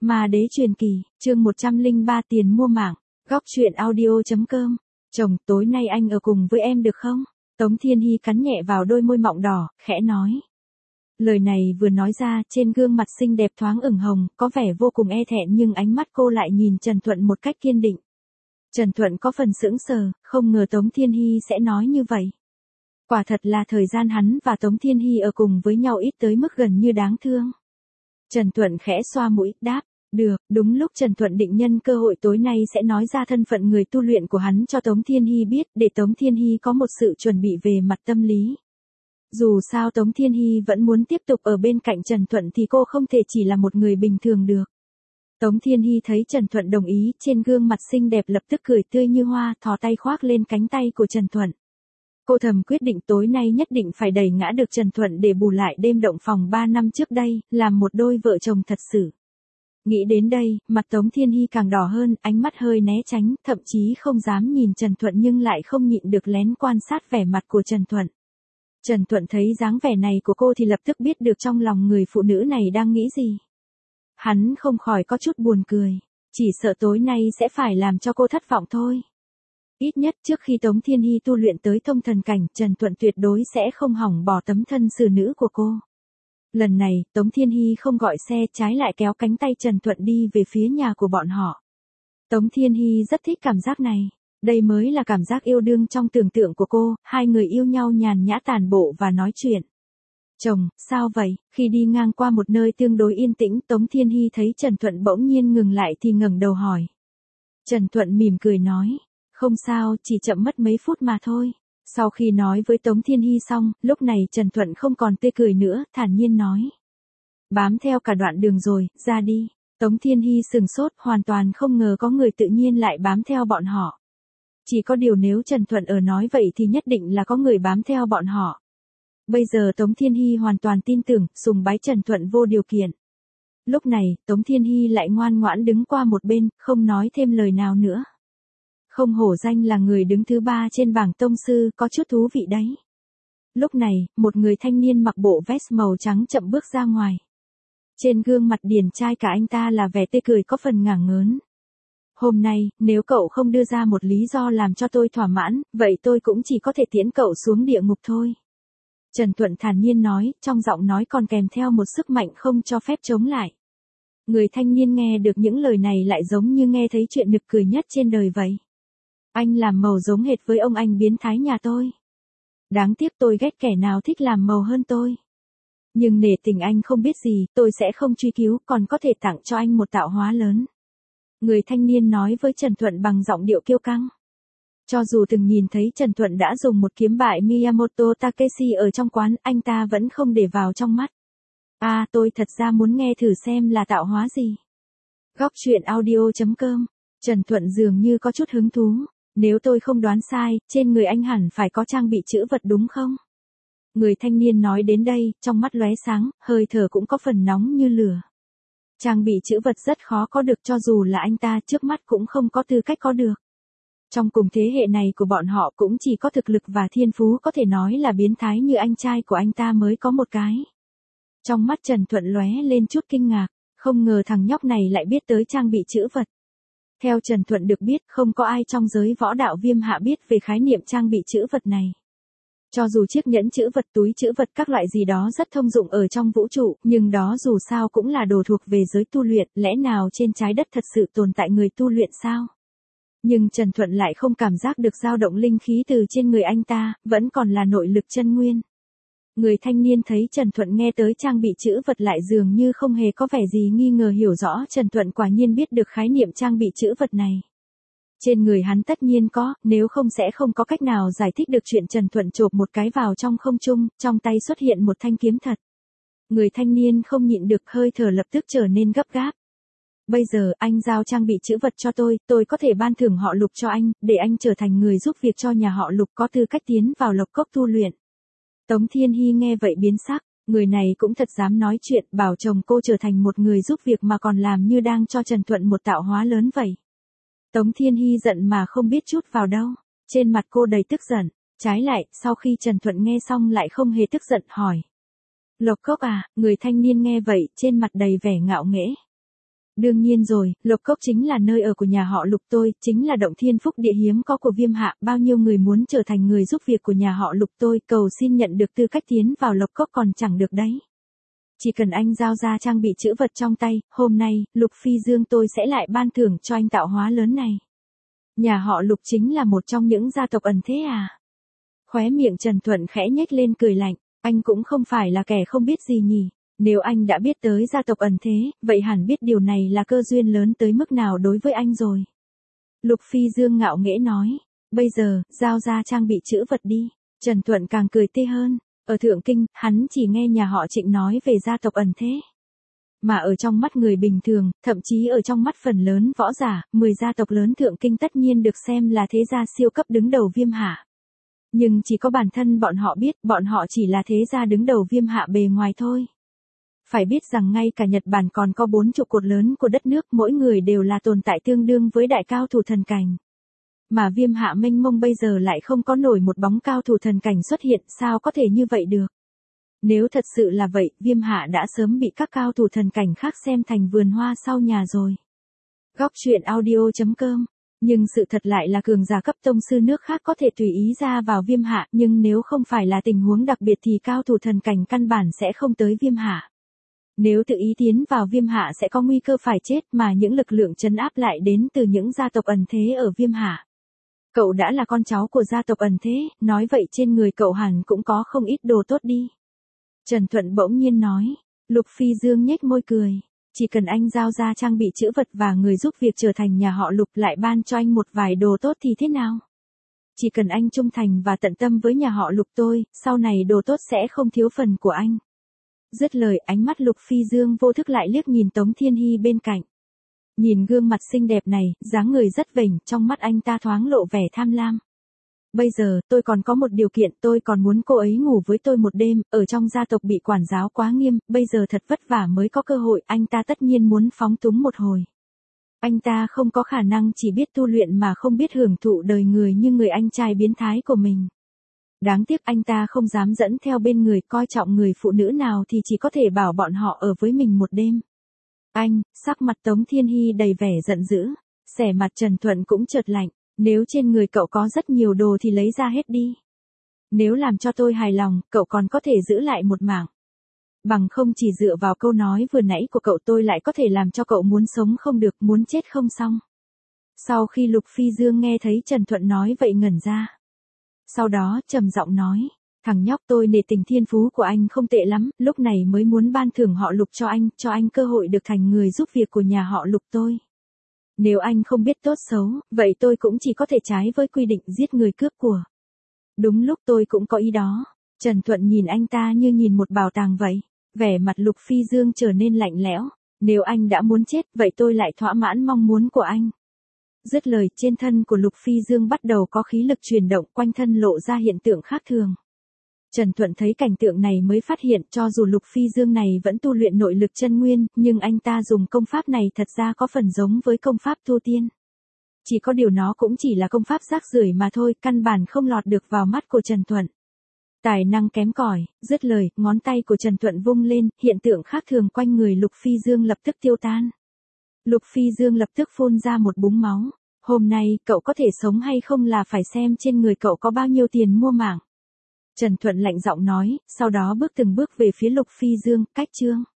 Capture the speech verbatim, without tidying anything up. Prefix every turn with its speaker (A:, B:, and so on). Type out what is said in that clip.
A: Ma đế truyền kỳ, chương một trăm lẻ ba tiền mua mạng, góc truyện audio.com. Chồng, tối nay anh ở cùng với em được không? Tống Thiên Hy cắn nhẹ vào đôi môi mọng đỏ, khẽ nói. Lời này vừa nói ra, trên gương mặt xinh đẹp thoáng ửng hồng, có vẻ vô cùng e thẹn nhưng ánh mắt cô lại nhìn Trần Thuận một cách kiên định. Trần Thuận có phần sững sờ, không ngờ Tống Thiên Hy sẽ nói như vậy. Quả thật là thời gian hắn và Tống Thiên Hy ở cùng với nhau ít tới mức gần như đáng thương. Trần Thuận khẽ xoa mũi, đáp, được, đúng lúc Trần Thuận định nhân cơ hội tối nay sẽ nói ra thân phận người tu luyện của hắn cho Tống Thiên Hy biết, để Tống Thiên Hy có một sự chuẩn bị về mặt tâm lý. Dù sao Tống Thiên Hy vẫn muốn tiếp tục ở bên cạnh Trần Thuận thì cô không thể chỉ là một người bình thường được. Tống Thiên Hy thấy Trần Thuận đồng ý, trên gương mặt xinh đẹp lập tức cười tươi như hoa, thò tay khoác lên cánh tay của Trần Thuận. Cô thầm quyết định tối nay nhất định phải đẩy ngã được Trần Thuận để bù lại đêm động phòng ba năm trước đây, làm một đôi vợ chồng thật sự. Nghĩ đến đây, mặt Tống Thiên Hy càng đỏ hơn, ánh mắt hơi né tránh, thậm chí không dám nhìn Trần Thuận nhưng lại không nhịn được lén quan sát vẻ mặt của Trần Thuận. Trần Thuận thấy dáng vẻ này của cô thì lập tức biết được trong lòng người phụ nữ này đang nghĩ gì. Hắn không khỏi có chút buồn cười, chỉ sợ tối nay sẽ phải làm cho cô thất vọng thôi. Ít nhất trước khi Tống Thiên Hy tu luyện tới thông thần cảnh, Trần Thuận tuyệt đối sẽ không hỏng bỏ tấm thân xử nữ của cô. Lần này, Tống Thiên Hy không gọi xe, trái lại kéo cánh tay Trần Thuận đi về phía nhà của bọn họ. Tống Thiên Hy rất thích cảm giác này. Đây mới là cảm giác yêu đương trong tưởng tượng của cô, hai người yêu nhau nhàn nhã tản bộ và nói chuyện. Chồng, sao vậy? Khi đi ngang qua một nơi tương đối yên tĩnh, Tống Thiên Hy thấy Trần Thuận bỗng nhiên ngừng lại thì ngẩng đầu hỏi. Trần Thuận mỉm cười nói. Không sao, chỉ chậm mất mấy phút mà thôi. Sau khi nói với Tống Thiên Hy xong, lúc này Trần Thuận không còn tươi cười nữa, thản nhiên nói. Bám theo cả đoạn đường rồi, ra đi. Tống Thiên Hy sừng sốt, hoàn toàn không ngờ có người tự nhiên lại bám theo bọn họ. Chỉ có điều nếu Trần Thuận ở nói vậy thì nhất định là có người bám theo bọn họ. Bây giờ Tống Thiên Hy hoàn toàn tin tưởng, sùng bái Trần Thuận vô điều kiện. Lúc này, Tống Thiên Hy lại ngoan ngoãn đứng qua một bên, không nói thêm lời nào nữa. Không hổ danh là người đứng thứ ba trên bảng tông sư, có chút thú vị đấy. Lúc này, một người thanh niên mặc bộ vest màu trắng chậm bước ra ngoài. Trên gương mặt điển trai cả anh ta là vẻ tươi cười có phần ngả ngớn. Hôm nay, nếu cậu không đưa ra một lý do làm cho tôi thỏa mãn, vậy tôi cũng chỉ có thể tiễn cậu xuống địa ngục thôi. Trần Thuận thản nhiên nói, trong giọng nói còn kèm theo một sức mạnh không cho phép chống lại. Người thanh niên nghe được những lời này lại giống như nghe thấy chuyện nực cười nhất trên đời vậy. Anh làm màu giống hệt với ông anh biến thái nhà tôi. Đáng tiếc tôi ghét kẻ nào thích làm màu hơn tôi. Nhưng nể tình anh không biết gì, tôi sẽ không truy cứu, còn có thể tặng cho anh một tạo hóa lớn. Người thanh niên nói với Trần Thuận bằng giọng điệu kiêu căng. Cho dù từng nhìn thấy Trần Thuận đã dùng một kiếm bại Miyamoto Takeshi ở trong quán, anh ta vẫn không để vào trong mắt. À, tôi thật ra muốn nghe thử xem là tạo hóa gì. Góc truyện audio.com. Trần Thuận dường như có chút hứng thú. Nếu tôi không đoán sai, trên người anh hẳn phải có trang bị chữ vật đúng không? Người thanh niên nói đến đây, trong mắt lóe sáng, hơi thở cũng có phần nóng như lửa. Trang bị chữ vật rất khó có được, cho dù là anh ta trước mắt cũng không có tư cách có được. Trong cùng thế hệ này của bọn họ cũng chỉ có thực lực và thiên phú có thể nói là biến thái như anh trai của anh ta mới có một cái. Trong mắt Trần Thuận lóe lên chút kinh ngạc, không ngờ thằng nhóc này lại biết tới trang bị chữ vật. Theo Trần Thuận được biết, không có ai trong giới võ đạo Viêm Hạ biết về khái niệm trang bị chữ vật này. Cho dù chiếc nhẫn chữ vật, túi chữ vật các loại gì đó rất thông dụng ở trong vũ trụ, nhưng đó dù sao cũng là đồ thuộc về giới tu luyện, lẽ nào trên trái đất thật sự tồn tại người tu luyện sao? Nhưng Trần Thuận lại không cảm giác được dao động linh khí từ trên người anh ta, vẫn còn là nội lực chân nguyên. Người thanh niên thấy Trần Thuận nghe tới trang bị chữ vật lại dường như không hề có vẻ gì nghi ngờ, hiểu rõ Trần Thuận quả nhiên biết được khái niệm trang bị chữ vật này. Trên người hắn tất nhiên có, nếu không sẽ không có cách nào giải thích được chuyện Trần Thuận chộp một cái vào trong không trung, trong tay xuất hiện một thanh kiếm thật. Người thanh niên không nhịn được, hơi thở lập tức trở nên gấp gáp. Bây giờ, anh giao trang bị chữ vật cho tôi, tôi có thể ban thưởng họ Lục cho anh, để anh trở thành người giúp việc cho nhà họ Lục, có tư cách tiến vào Lộc Cốc tu luyện. Tống Thiên Hy nghe vậy biến sắc, người này cũng thật dám nói chuyện, bảo chồng cô trở thành một người giúp việc mà còn làm như đang cho Trần Thuận một tạo hóa lớn vậy. Tống Thiên Hy giận mà không biết chút vào đâu, trên mặt cô đầy tức giận, trái lại, sau khi Trần Thuận nghe xong lại không hề tức giận hỏi. Lộc Cốc à, người thanh niên nghe vậy, trên mặt đầy vẻ ngạo nghễ. Đương nhiên rồi, Lộc Cốc chính là nơi ở của nhà họ Lục tôi, chính là động thiên phúc địa hiếm có của Viêm Hạ, bao nhiêu người muốn trở thành người giúp việc của nhà họ Lục tôi, cầu xin nhận được tư cách tiến vào Lộc Cốc còn chẳng được đấy. Chỉ cần anh giao ra trang bị chữ vật trong tay, hôm nay, Lục Phi Dương tôi sẽ lại ban thưởng cho anh tạo hóa lớn này. Nhà họ Lục chính là một trong những gia tộc ẩn thế à? Khóe miệng Trần Thuận khẽ nhếch lên cười lạnh, anh cũng không phải là kẻ không biết gì nhỉ. Nếu anh đã biết tới gia tộc ẩn thế, vậy hẳn biết điều này là cơ duyên lớn tới mức nào đối với anh rồi. Lục Phi Dương ngạo nghễ nói, bây giờ, giao ra trang bị chữ vật đi. Trần Thuận càng cười tê hơn, ở Thượng Kinh, hắn chỉ nghe nhà họ Trịnh nói về gia tộc ẩn thế. Mà ở trong mắt người bình thường, thậm chí ở trong mắt phần lớn võ giả, mười gia tộc lớn Thượng Kinh tất nhiên được xem là thế gia siêu cấp đứng đầu Viêm Hạ. Nhưng chỉ có bản thân bọn họ biết, bọn họ chỉ là thế gia đứng đầu Viêm Hạ bề ngoài thôi. Phải biết rằng ngay cả Nhật Bản còn có bốn trụ cột lớn của đất nước, mỗi người đều là tồn tại tương đương với đại cao thủ thần cảnh. Mà Viêm Hạ mênh mông bây giờ lại không có nổi một bóng cao thủ thần cảnh xuất hiện, sao có thể như vậy được? Nếu thật sự là vậy, Viêm Hạ đã sớm bị các cao thủ thần cảnh khác xem thành vườn hoa sau nhà rồi. Góc truyện audio chấm com. Nhưng sự thật lại là cường giả cấp tông sư nước khác có thể tùy ý ra vào Viêm Hạ, nhưng nếu không phải là tình huống đặc biệt thì cao thủ thần cảnh căn bản sẽ không tới Viêm Hạ. Nếu tự ý tiến vào Viêm Hạ sẽ có nguy cơ phải chết, mà những lực lượng trấn áp lại đến từ những gia tộc ẩn thế ở Viêm Hạ. Cậu đã là con cháu của gia tộc ẩn thế, nói vậy trên người cậu hẳn cũng có không ít đồ tốt đi. Trần Thuận bỗng nhiên nói. Lục Phi Dương nhếch môi cười. Chỉ cần anh giao ra trang bị chữ vật và người giúp việc trở thành nhà họ Lục lại ban cho anh một vài đồ tốt thì thế nào? Chỉ cần anh trung thành và tận tâm với nhà họ Lục tôi, sau này đồ tốt sẽ không thiếu phần của anh. Dứt lời, ánh mắt Lục Phi Dương vô thức lại liếc nhìn Tống Thiên Hy bên cạnh. Nhìn gương mặt xinh đẹp này, dáng người rất vểnh, trong mắt anh ta thoáng lộ vẻ tham lam. Bây giờ, tôi còn có một điều kiện, tôi còn muốn cô ấy ngủ với tôi một đêm, ở trong gia tộc bị quản giáo quá nghiêm, bây giờ thật vất vả mới có cơ hội, anh ta tất nhiên muốn phóng túng một hồi. Anh ta không có khả năng chỉ biết tu luyện mà không biết hưởng thụ đời người như người anh trai biến thái của mình. Đáng tiếc anh ta không dám dẫn theo bên người, coi trọng người phụ nữ nào thì chỉ có thể bảo bọn họ ở với mình một đêm. Anh, sắc mặt Tống Thiên Hy đầy vẻ giận dữ, xẻ mặt Trần Thuận cũng chợt lạnh, nếu trên người cậu có rất nhiều đồ thì lấy ra hết đi. Nếu làm cho tôi hài lòng, cậu còn có thể giữ lại một mảng. Bằng không chỉ dựa vào câu nói vừa nãy của cậu tôi lại có thể làm cho cậu muốn sống không được, muốn chết không xong. Sau khi Lục Phi Dương nghe thấy Trần Thuận nói vậy ngẩn ra. Sau đó, trầm giọng nói, thằng nhóc tôi nể tình thiên phú của anh không tệ lắm, lúc này mới muốn ban thưởng họ Lục cho anh, cho anh cơ hội được thành người giúp việc của nhà họ Lục tôi. Nếu anh không biết tốt xấu, vậy tôi cũng chỉ có thể trái với quy định giết người cướp của. Đúng lúc tôi cũng có ý đó. Trần Thuận nhìn anh ta như nhìn một bảo tàng vậy. Vẻ mặt Lục Phi Dương trở nên lạnh lẽo. Nếu anh đã muốn chết, vậy tôi lại thỏa mãn mong muốn của anh. Dứt lời, trên thân của Lục Phi Dương bắt đầu có khí lực chuyển động, quanh thân lộ ra hiện tượng khác thường. Trần Thuận thấy cảnh tượng này mới phát hiện cho dù Lục Phi Dương này vẫn tu luyện nội lực chân nguyên, nhưng anh ta dùng công pháp này thật ra có phần giống với công pháp tu tiên. Chỉ có điều nó cũng chỉ là công pháp rác rưởi mà thôi, căn bản không lọt được vào mắt của Trần Thuận. Tài năng kém cỏi, dứt lời, ngón tay của Trần Thuận vung lên, hiện tượng khác thường quanh người Lục Phi Dương lập tức tiêu tan. Lục Phi Dương lập tức phun ra một búng máu. Hôm nay, cậu có thể sống hay không là phải xem trên người cậu có bao nhiêu tiền mua mạng. Trần Thuận lạnh giọng nói, sau đó bước từng bước về phía Lục Phi Dương, cách chương.